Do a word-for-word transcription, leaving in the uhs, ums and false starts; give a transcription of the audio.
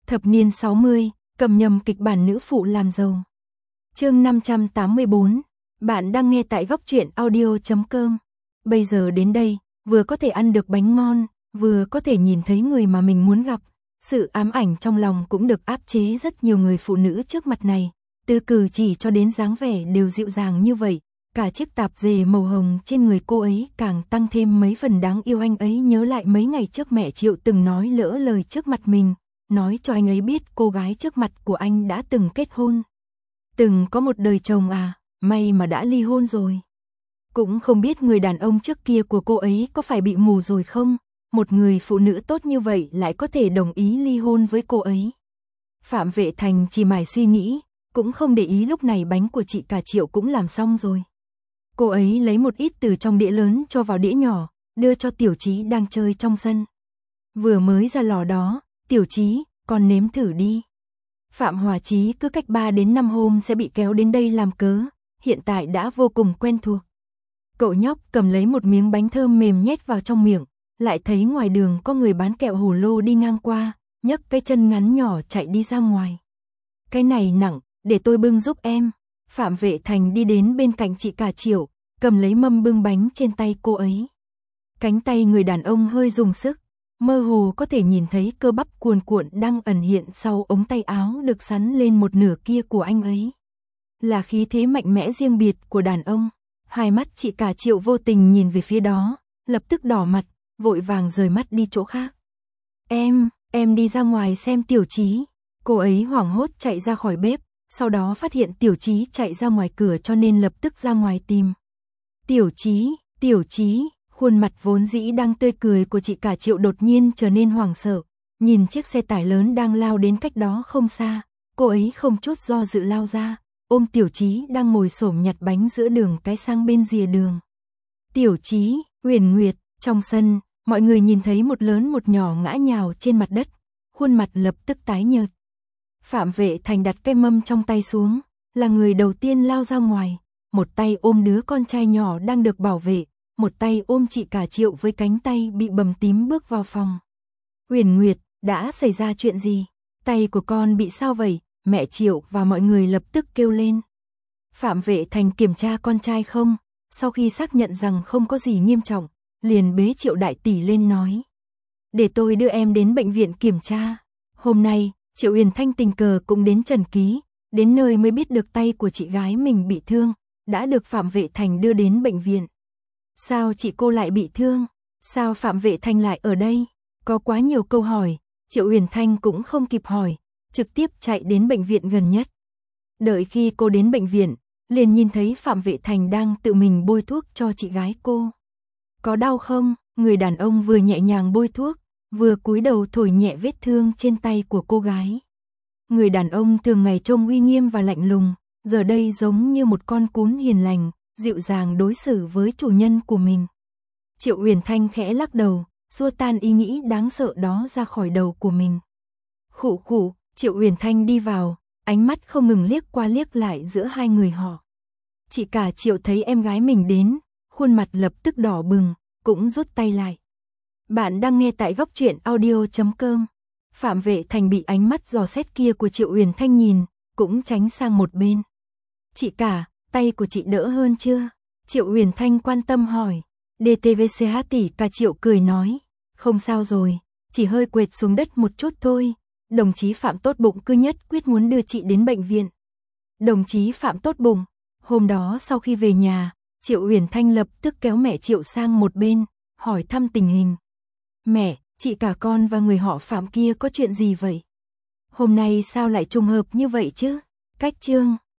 Thập niên sáu mươi, cầm nhầm kịch bản nữ phụ làm giàu. Chương năm trăm tám mươi bốn, bạn đang nghe tại góc truyện audio chấm com. Bây giờ đến đây, vừa có thể ăn được bánh ngon, vừa có thể nhìn thấy người mà mình muốn gặp. Sự ám ảnh trong lòng cũng được áp chế rất nhiều người phụ nữ trước mặt này. Từ cử chỉ cho đến dáng vẻ đều dịu dàng như vậy. Cả chiếc tạp dề màu hồng trên người cô ấy càng tăng thêm mấy phần đáng yêu. Anh ấy nhớ lại mấy ngày trước mẹ Triệu từng nói lỡ lời trước mặt mình, nói cho anh ấy biết cô gái trước mặt của anh đã từng kết hôn. Từng có một đời chồng à, may mà đã ly hôn rồi. Cũng không biết người đàn ông trước kia của cô ấy có phải bị mù rồi không, một người phụ nữ tốt như vậy lại có thể đồng ý ly hôn với cô ấy. Phạm Vệ Thành chỉ mải suy nghĩ, cũng không để ý lúc này bánh của chị cả Triệu cũng làm xong rồi. Cô ấy lấy một ít từ trong đĩa lớn cho vào đĩa nhỏ, đưa cho Tiểu Chí đang chơi trong sân. Vừa mới ra lò đó, Tiểu Chí, con nếm thử đi. Phạm Hòa Chí cứ cách ba đến năm hôm sẽ bị kéo đến đây làm cớ, hiện tại đã vô cùng quen thuộc. Cậu nhóc cầm lấy một miếng bánh thơm mềm nhét vào trong miệng, lại thấy ngoài đường có người bán kẹo hồ lô đi ngang qua, nhấc cái chân ngắn nhỏ chạy đi ra ngoài. Cái này nặng, để tôi bưng giúp em. Phạm Vệ Thành đi đến bên cạnh chị cả Triệu, cầm lấy mâm bưng bánh trên tay cô ấy. Cánh tay người đàn ông hơi dùng sức, mơ hồ có thể nhìn thấy cơ bắp cuồn cuộn đang ẩn hiện sau ống tay áo được sắn lên một nửa kia của anh ấy. Là khí thế mạnh mẽ riêng biệt của đàn ông. Hai mắt chị cả Triệu vô tình nhìn về phía đó, lập tức đỏ mặt, vội vàng rời mắt đi chỗ khác. Em, em đi ra ngoài xem Tiểu Chí. Cô ấy hoảng hốt chạy ra khỏi bếp, sau đó phát hiện Tiểu Chí chạy ra ngoài cửa cho nên lập tức ra ngoài tìm. Tiểu Chí, Tiểu Chí, khuôn mặt vốn dĩ đang tươi cười của chị cả Triệu đột nhiên trở nên hoảng sợ, nhìn chiếc xe tải lớn đang lao đến cách đó không xa, cô ấy không chút do dự lao ra, ôm Tiểu Chí đang ngồi xổm nhặt bánh giữa đường cái sang bên rìa đường. Tiểu Chí, Huyền Nguyệt, trong sân, mọi người nhìn thấy một lớn một nhỏ ngã nhào trên mặt đất, khuôn mặt lập tức tái nhợt. Phạm Vệ Thành đặt cái mâm trong tay xuống, là người đầu tiên lao ra ngoài, một tay ôm đứa con trai nhỏ đang được bảo vệ, một tay ôm chị cả Triệu với cánh tay bị bầm tím bước vào phòng. Huyền Nguyệt, đã xảy ra chuyện gì? Tay của con bị sao vậy? Mẹ Triệu và mọi người lập tức kêu lên. Phạm Vệ Thành kiểm tra con trai không, sau khi xác nhận rằng không có gì nghiêm trọng, liền bế Triệu đại tỷ lên nói. Để tôi đưa em đến bệnh viện kiểm tra. Hôm nay, Triệu Uyển Thanh tình cờ cũng đến Trần Ký, đến nơi mới biết được tay của chị gái mình bị thương, đã được Phạm Vệ Thành đưa đến bệnh viện. Sao chị cô lại bị thương? Sao Phạm Vệ Thành lại ở đây? Có quá nhiều câu hỏi, Triệu Uyển Thanh cũng không kịp hỏi, trực tiếp chạy đến bệnh viện gần nhất. Đợi khi cô đến bệnh viện, liền nhìn thấy Phạm Vệ Thành đang tự mình bôi thuốc cho chị gái cô. Có đau không? Người đàn ông vừa nhẹ nhàng bôi thuốc, vừa cúi đầu thổi nhẹ vết thương trên tay của cô gái. Người đàn ông thường ngày trông uy nghiêm và lạnh lùng, giờ đây giống như một con cún hiền lành, dịu dàng đối xử với chủ nhân của mình. Triệu Uyển Thanh khẽ lắc đầu, xua tan ý nghĩ đáng sợ đó ra khỏi đầu của mình. Khụ khụ, Triệu Uyển Thanh đi vào, ánh mắt không ngừng liếc qua liếc lại giữa hai người họ. Chị cả Triệu thấy em gái mình đến, khuôn mặt lập tức đỏ bừng, cũng rút tay lại. Bạn đang nghe tại góc truyện audio chấm com. Phạm Vệ Thành bị ánh mắt dò xét kia của Triệu Uyển Thanh nhìn, cũng tránh sang một bên. Chị cả, tay của chị đỡ hơn chưa? Triệu Uyển Thanh quan tâm hỏi. đê tê vê xê hát tỷ cả Triệu cười nói. Không sao rồi, chỉ hơi quệt xuống đất một chút thôi. Đồng chí Phạm tốt bụng cứ nhất quyết muốn đưa chị đến bệnh viện. Đồng chí Phạm tốt bụng. Hôm đó sau khi về nhà, Triệu Uyển Thanh lập tức kéo mẹ Triệu sang một bên, hỏi thăm tình hình. Mẹ, chị cả con và người họ Phạm kia có chuyện gì vậy? Hôm nay sao lại trùng hợp như vậy chứ? Cách chương